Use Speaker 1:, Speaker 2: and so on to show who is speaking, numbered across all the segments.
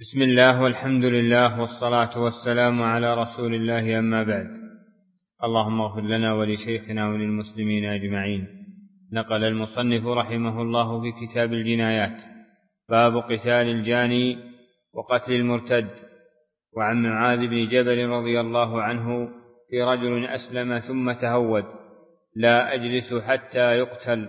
Speaker 1: بسم الله والحمد لله والصلاة والسلام على رسول الله، أما بعد. اللهم اغفر لنا ولشيخنا وللمسلمين أجمعين. نقل المصنف رحمه الله في كتاب الجنايات باب قتال الجاني وقتل المرتد. وعن معاذ بن جبل رضي الله عنه في رجل أسلم ثم تهود: لا أجلس حتى يقتل،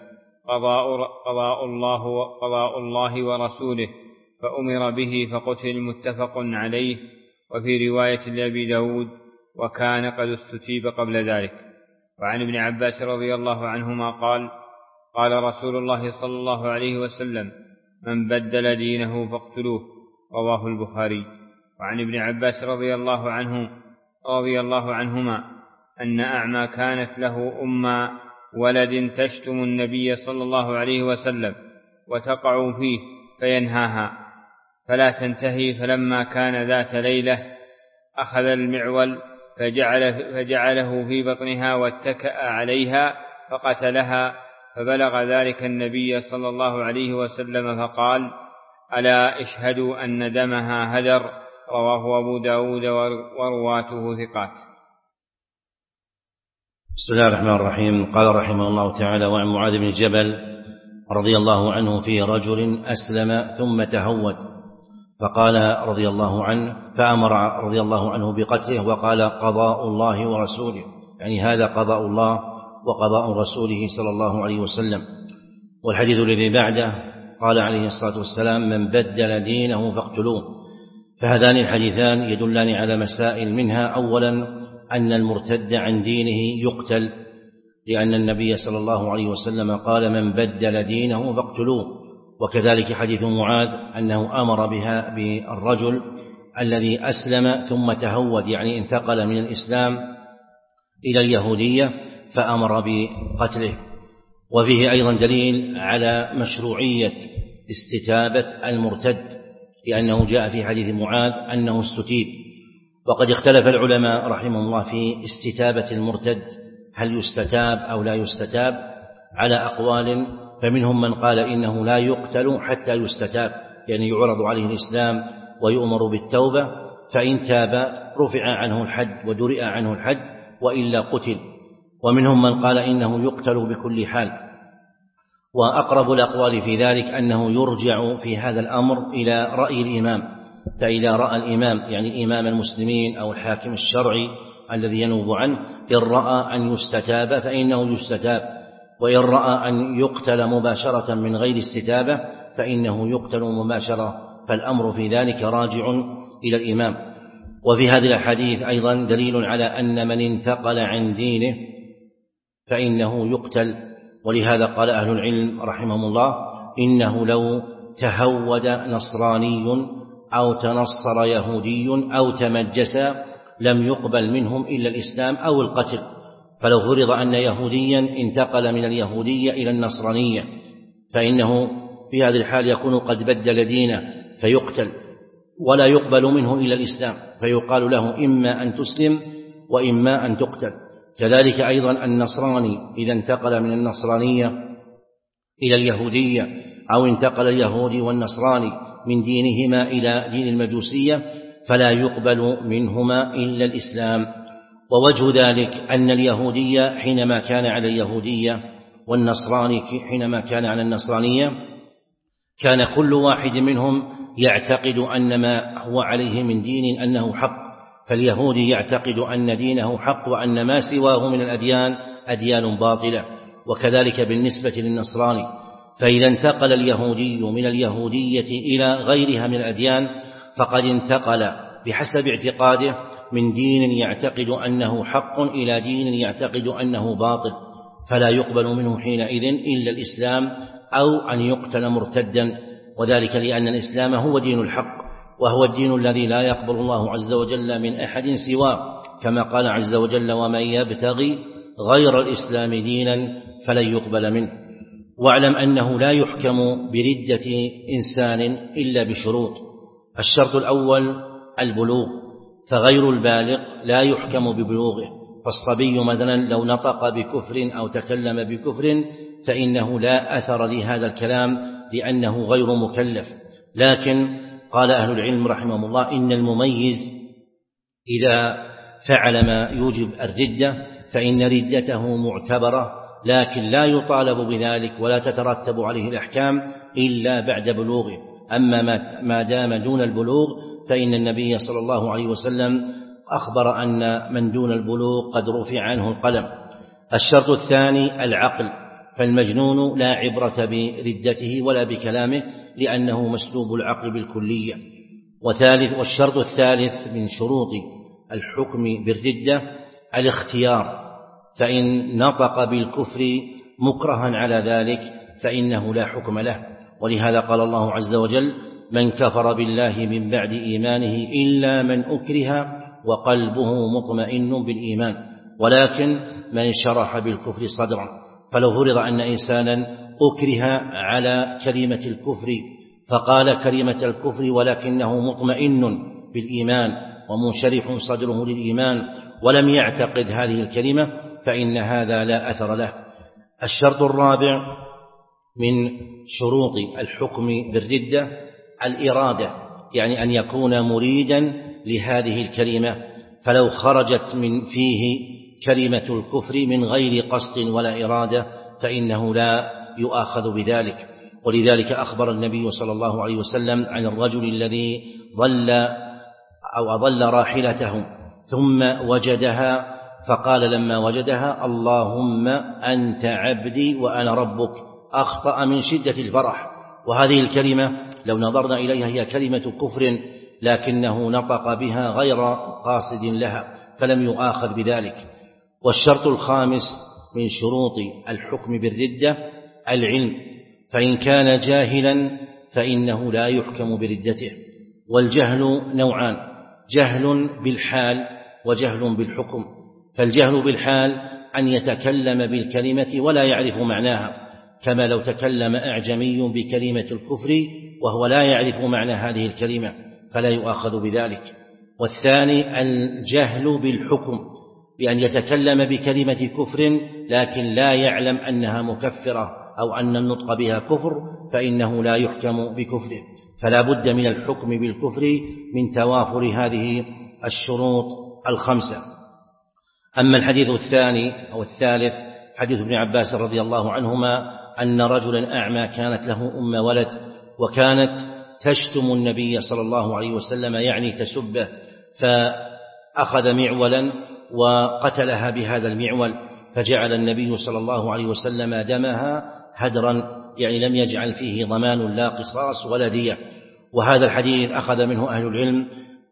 Speaker 1: قضاء الله ورسوله، فأمر به فقتل. متفق عليه. وفي رواية لأبي داود: وكان قد استتيب قبل ذلك. وعن ابن عباس رضي الله عنهما قال: قال رسول الله صلى الله عليه وسلم: من بدل دينه فاقتلوه. رواه البخاري. وعن ابن عباس رضي الله عنهما أن أعمى كانت له أم ولد تشتم النبي صلى الله عليه وسلم وتقع فيه فينهاها فلا تنتهي، فلما كان ذات ليلة أخذ المعول فجعله في بطنها واتكأ عليها فقتلها، فبلغ ذلك النبي صلى الله عليه وسلم فقال: ألا اشهدوا أن دمها هدر. رواه أبو داود ورواته ثقات.
Speaker 2: بسم الله الرحمن الرحيم. قال رحمه الله تعالى: وعن معاذ بن جبل رضي الله عنه في رجل أسلم ثم تهود، فقال رضي الله عنه فأمر رضي الله عنه بقتله، وقال: قضاء الله ورسوله، يعني هذا قضاء الله وقضاء رسوله صلى الله عليه وسلم. والحديث الذي بعده قال عليه الصلاة والسلام: من بدل دينه فاقتلوه. فهذان الحديثان يدلان على مسائل، منها أولا أن المرتد عن دينه يقتل، لأن النبي صلى الله عليه وسلم قال: من بدل دينه فاقتلوه. وكذلك حديث معاذ أنه أمر بها بالرجل الذي أسلم ثم تهود، يعني انتقل من الإسلام إلى اليهودية، فأمر بقتله. وفيه أيضا دليل على مشروعية استتابة المرتد، لأنه جاء في حديث معاذ أنه استتيب. وقد اختلف العلماء رحمه الله في استتابة المرتد، هل يستتاب أو لا يستتاب، على أقوال. فمنهم من قال إنه لا يقتل حتى يستتاب، يعني يعرض عليه الإسلام ويؤمر بالتوبة، فإن تاب رفع عنه الحد ودرئ عنه الحد، وإلا قتل. ومنهم من قال إنه يقتل بكل حال. وأقرب الأقوال في ذلك أنه يرجع في هذا الأمر إلى رأي الإمام، فإذا رأى الإمام، يعني إمام المسلمين أو الحاكم الشرعي الذي ينوب عنه، إن رأى أن يستتاب فإنه يستتاب، وإن رأى أن يقتل مباشرة من غير استتابة فإنه يقتل مباشرة، فالأمر في ذلك راجع إلى الإمام. وفي هذه الأحاديث أيضا دليل على أن من انتقل عن دينه فإنه يقتل. ولهذا قال أهل العلم رحمهم الله: إنه لو تهود نصراني أو تنصر يهودي أو تمجس لم يقبل منهم إلا الإسلام أو القتل. فلو فرض أن يهوديا انتقل من اليهودية إلى النصرانية، فإنه في هذه الحال يكون قد بدل دينه فيقتل، ولا يقبل منه إلا الإسلام، فيقال له: إما أن تسلم وإما أن تقتل. كذلك أيضا النصراني إذا انتقل من النصرانية إلى اليهودية، أو انتقل اليهودي والنصراني من دينهما إلى دين المجوسية، فلا يقبل منهما إلا الإسلام. ووجه ذلك أن اليهودية حينما كان على اليهودية والنصراني حينما كان على النصرانية، كان كل واحد منهم يعتقد أن ما هو عليه من دين أنه حق، فاليهودي يعتقد أن دينه حق وأن ما سواه من الأديان أديان باطلة. وكذلك بالنسبة للنصراني، فإذا انتقل اليهودي من اليهودية إلى غيرها من الأديان فقد انتقل بحسب اعتقاده من دين يعتقد أنه حق إلى دين يعتقد أنه باطل، فلا يقبل منه حينئذ إلا الإسلام أو أن يقتل مرتدا. وذلك لأن الإسلام هو دين الحق، وهو الدين الذي لا يقبل الله عز وجل من أحد سواه، كما قال عز وجل: ومن يبتغي غير الإسلام دينا فلن يقبل منه. واعلم أنه لا يحكم بردة إنسان إلا بشروط. الشرط الأول البلوغ، فغير البالغ لا يحكم ببلوغه. فالصبي مثلا لو نطق بكفر أو تكلم بكفر فإنه لا أثر لهذا الكلام لأنه غير مكلف. لكن قال أهل العلم رحمهم الله إن المميز إذا فعل ما يوجب الردة فإن ردته معتبرة، لكن لا يطالب بذلك ولا تترتب عليه الأحكام إلا بعد بلوغه. أما ما دام دون البلوغ فإن النبي صلى الله عليه وسلم أخبر أن من دون البلوغ قد رفع عنه القلم. الشرط الثاني العقل، فالمجنون لا عبرة بردته ولا بكلامه لأنه مسلوب العقل بالكلية. والشرط الثالث من شروط الحكم بالردة الاختيار، فإن نطق بالكفر مكرها على ذلك فإنه لا حكم له. ولهذا قال الله عز وجل: من كفر بالله من بعد إيمانه إلا من أكره وقلبه مطمئن بالإيمان ولكن من شرح بالكفر صدرا. فلو فرض أن إنسانا أكره على كلمة الكفر فقال كلمة الكفر ولكنه مطمئن بالإيمان ومنشرح صدره للإيمان ولم يعتقد هذه الكلمة فإن هذا لا أثر له. الشرط الرابع من شروط الحكم بالردة الإرادة، يعني أن يكون مريدا لهذه الكلمة، فلو خرجت من فيه كلمة الكفر من غير قصد ولا إرادة فإنه لا يؤاخذ بذلك. ولذلك أخبر النبي صلى الله عليه وسلم عن الرجل الذي أضل راحلته ثم وجدها فقال لما وجدها: اللهم أنت عبدي وأنا ربك، أخطأ من شدة الفرح. وهذه الكلمة لو نظرنا إليها هي كلمة كفر لكنه نطق بها غير قاصد لها فلم يؤاخذ بذلك. والشرط الخامس من شروط الحكم بالردة العلم، فإن كان جاهلا فإنه لا يحكم بردته. والجهل نوعان: جهل بالحال وجهل بالحكم. فالجهل بالحال أن يتكلم بالكلمة ولا يعرف معناها، كما لو تكلم أعجمي بكلمة الكفر وهو لا يعرف معنى هذه الكلمة فلا يؤاخذ بذلك. والثاني الجهل بالحكم، بأن يتكلم بكلمة كفر لكن لا يعلم أنها مكفرة أو أن النطق بها كفر فإنه لا يحكم بكفره. فلا بد من الحكم بالكفر من توافر هذه الشروط الخمسة. أما الحديث الثاني أو الثالث حديث ابن عباس رضي الله عنهما أن رجلا أعمى كانت له أم ولد وكانت تشتم النبي صلى الله عليه وسلم، يعني تسبه، فأخذ معولا وقتلها بهذا المعول، فجعل النبي صلى الله عليه وسلم دمها هدرا، يعني لم يجعل فيه ضمان لا قصاص ولا دية. وهذا الحديث أخذ منه أهل العلم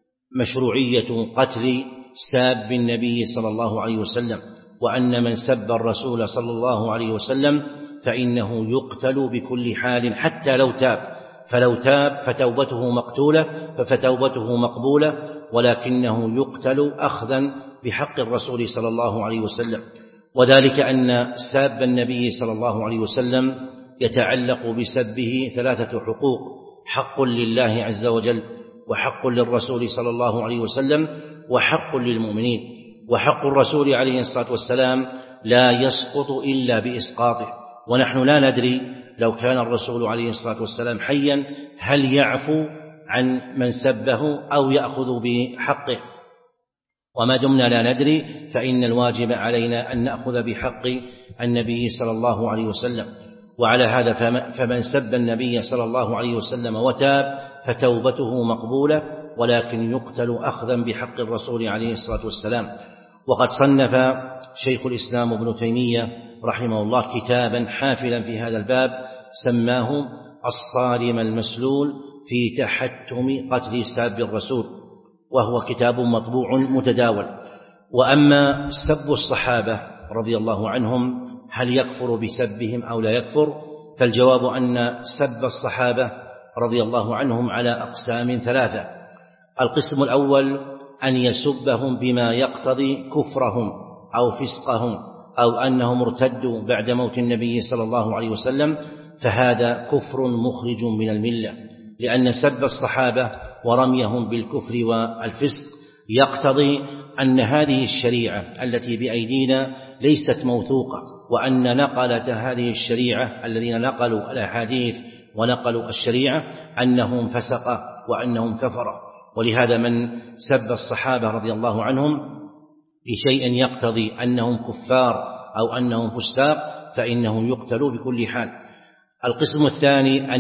Speaker 2: مشروعية قتل ساب النبي صلى الله عليه وسلم، وأن من سب الرسول صلى الله عليه وسلم فإنه يقتل بكل حال حتى لو تاب، فلو تاب فتوبته مقتولة فتوبته مقبولة، ولكنه يقتل أخذا بحق الرسول صلى الله عليه وسلم. وذلك أن ساب النبي صلى الله عليه وسلم يتعلق بسبه ثلاثة حقوق: حق لله عز وجل، وحق للرسول صلى الله عليه وسلم، وحق للمؤمنين. وحق الرسول عليه الصلاة والسلام لا يسقط إلا بإسقاطه، ونحن لا ندري لو كان الرسول عليه الصلاة والسلام حيا هل يعفو عن من سبه أو يأخذ بحقه، وما دمنا لا ندري فإن الواجب علينا أن نأخذ بحق النبي صلى الله عليه وسلم. وعلى هذا فمن سب النبي صلى الله عليه وسلم وتاب فتوبته مقبولة، ولكن يقتل أخذا بحق الرسول عليه الصلاة والسلام. وقد صنف شيخ الإسلام ابن تيمية رحمه الله كتابا حافلا في هذا الباب سماه الصارم المسلول في تحتم قتل ساب الرسول، وهو كتاب مطبوع متداول. وأما سب الصحابة رضي الله عنهم هل يكفر بسبهم أو لا يكفر؟ فالجواب أن سب الصحابة رضي الله عنهم على أقسام ثلاثة: القسم الأول أن يسبهم بما يقتضي كفرهم أو فسقهم أو أنهم ارتدوا بعد موت النبي صلى الله عليه وسلم، فهذا كفر مخرج من الملة، لأن سب الصحابة ورميهم بالكفر والفسق يقتضي أن هذه الشريعة التي بأيدينا ليست موثوقة، وأن نقلة هذه الشريعة الذين نقلوا الأحاديث ونقلوا الشريعة أنهم فسقة وأنهم كفرة. ولهذا من سب الصحابة رضي الله عنهم بشيء يقتضي أنهم كفار أو أنهم فساق فإنه يقتل بكل حال. القسم الثاني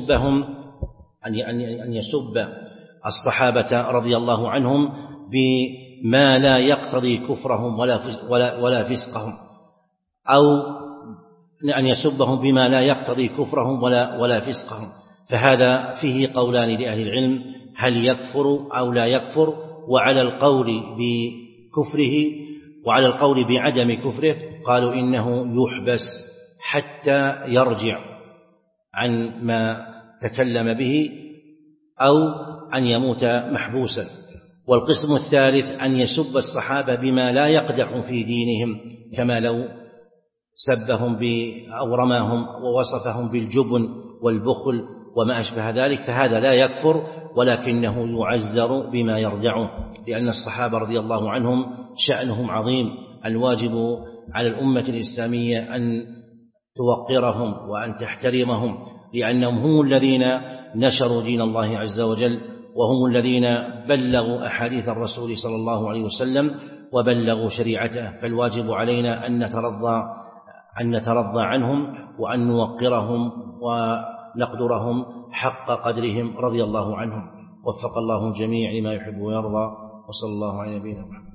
Speaker 2: أن يسب الصحابة رضي الله عنهم بما لا يقتضي كفرهم ولا فسقهم، أو أن يسبهم بما لا يقتضي كفرهم ولا فسقهم، فهذا فيه قولان لأهل العلم: هل يكفر أو لا يكفر؟ وعلى القول بعدم كفره قالوا إنه يحبس حتى يرجع عن ما تكلم به أو أن يموت محبوسا. والقسم الثالث أن يسب الصحابة بما لا يقدح في دينهم، كما لو سبهم أو رماهم ووصفهم بالجبن والبخل وما أشبه ذلك، فهذا لا يكفر ولكنه يعزر بما يردعه، لأن الصحابة رضي الله عنهم شأنهم عظيم. الواجب على الأمة الإسلامية أن توقرهم وأن تحترمهم، لأنهم هم الذين نشروا دين الله عز وجل، وهم الذين بلغوا أحاديث الرسول صلى الله عليه وسلم وبلغوا شريعته. فالواجب علينا أن نترضى عنهم وأن نوقرهم ونقدرهم حق قدرهم رضي الله عنهم. وفق الله الجميع لما يحب ويرضى، وصلى الله على نبينا محمد.